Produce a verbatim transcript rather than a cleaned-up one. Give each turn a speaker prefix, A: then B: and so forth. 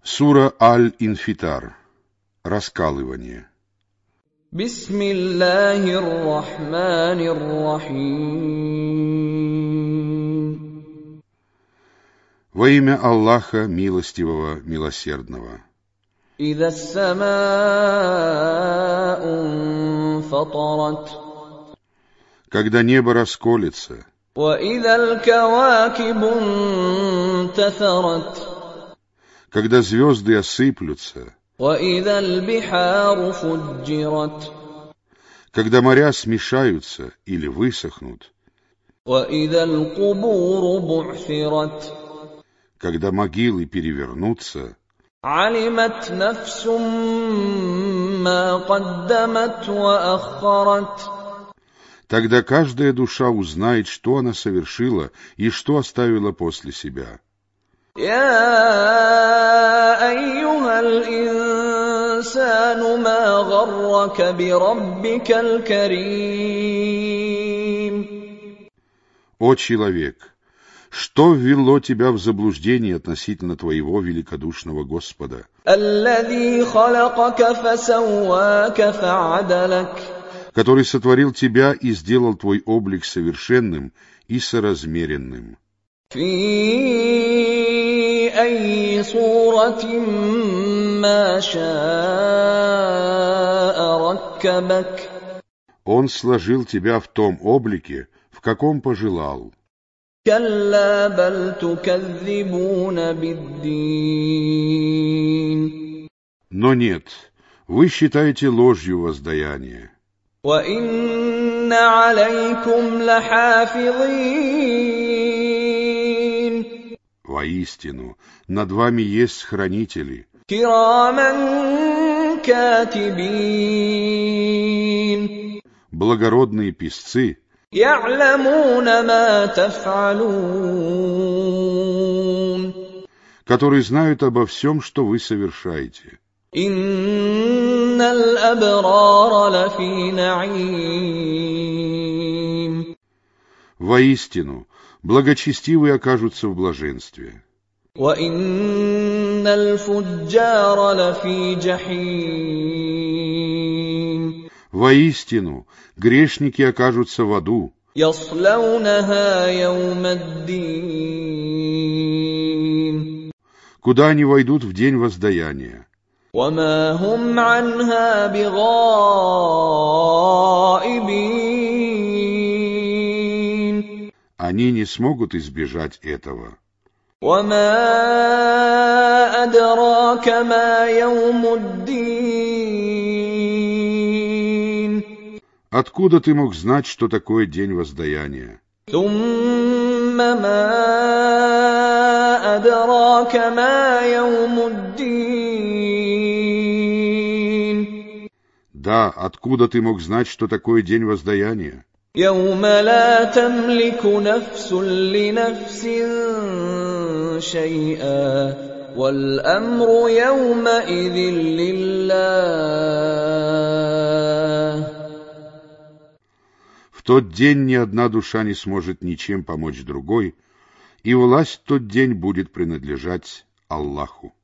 A: Сура Аль-Инфитар. Раскалывание.
B: Бисмиллахир рахманир рахим.
A: Во имя Аллаха Милостивого, Милосердного.
B: إذا السماء انفطرت.
A: Когда небо расколется.
B: وإذا الكواكب انتثرت.
A: Когда звезды осыплются.
B: وإذا البحار فجرت.
A: Когда моря смешаются или высохнут.
B: وإذا القبور بعثرت.
A: Когда могилы перевернутся.
B: علمت نفس ما قدمت وأخرت.
A: Тогда каждая душа узнает, что она совершила и что оставила после себя.
B: يا أيها الإنسان ما غرك بربك الكريم.
A: О человек, что ввело тебя в заблуждение относительно твоего великодушного Господа?
B: الذي خلقك فسواك فعدلك.
A: Который сотворил тебя и сделал твой облик совершенным и соразмеренным.
B: في أي صورة ما شاء ركبك.
A: Он сложил тебя в том облике, в каком пожелал.
B: كلا بل تكذبون بالدين.
A: Но нет, вы считаете ложью воздаяние.
B: وإن عليكم لحافظين.
A: Воистину, над вами есть хранители.
B: كراما كاتبين.
A: Благородные писцы.
B: يعلمون ما تفعلون.
A: Которые знают обо всем, что вы совершаете.
B: إن الأبرار لفي نعيم.
A: Воистину, благочестивые окажутся в блаженстве.
B: وإن الفجار لفي جحيم.
A: Воистину, грешники окажутся в аду.
B: يصلونها يوم الدين.
A: Куда они войдут в день воздаяния.
B: وما هم عنها بغائبين.
A: Они не смогут избежать этого.
B: وما أدراك ما يوم الدين.
A: Откуда ты мог знать, что такое день воздаяния?
B: ثم ما أدراك ما يوم الدين.
A: Да, откуда ты мог знать, что такое день воздаяния?
B: يوم لا تملك نفس لنفس شيئا والأمر يومئذ لله.
A: В тот день ни одна душа не сможет ничем помочь другой, и власть в тот день будет принадлежать Аллаху.